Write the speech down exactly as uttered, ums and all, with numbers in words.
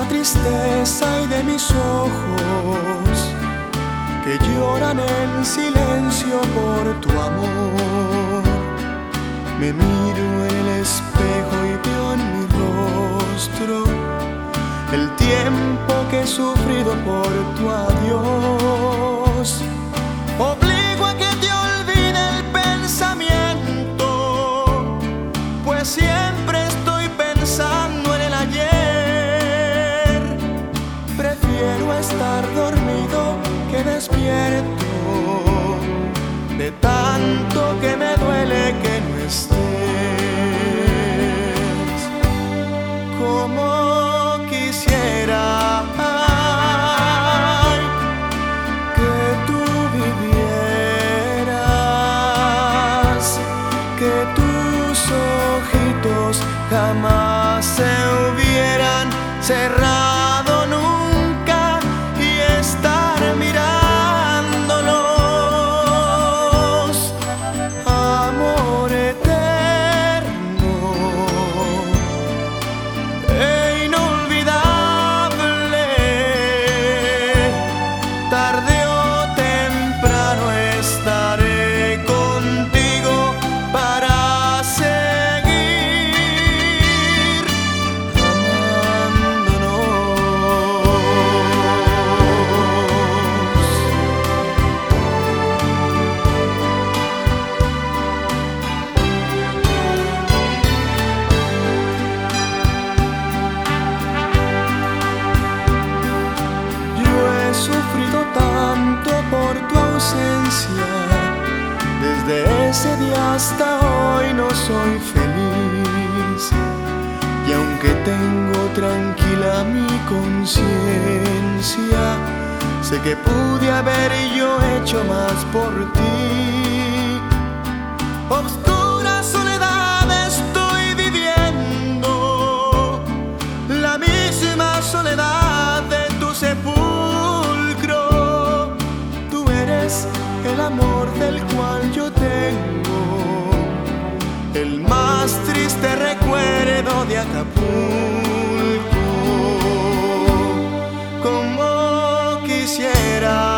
tristeza y de mis ojos que lloran en silencio por tu amor. Me miro en el espejo y veo en mi rostro el tiempo que he sufrido por tu adiós. Obligo a que te olvide el pensamiento, pues siempre estoy pensando en el ayer. Prefiero estar dormido que despierto, de tanto que me duele que no estés. Como quisiera ay, que tú vivieras, que tus ojitos jamás se hubieran cerrado nunca y estar mirándonos. Amor eterno e inolvidable, tarde o temprano estaré contigo para seguir amándonos. Yo he sufrido tanto por tu ausencia, desde ese día hasta hoy no soy feliz. Y aunque tengo tranquila mi conciencia, sé que pude haber yo hecho más por ti. Obscura soledad estoy viviendo, la misma soledad de tu sepulcro. Tú eres el amor del cual yo tengo, el más triste recuerdo de Acapulco. Como quisiera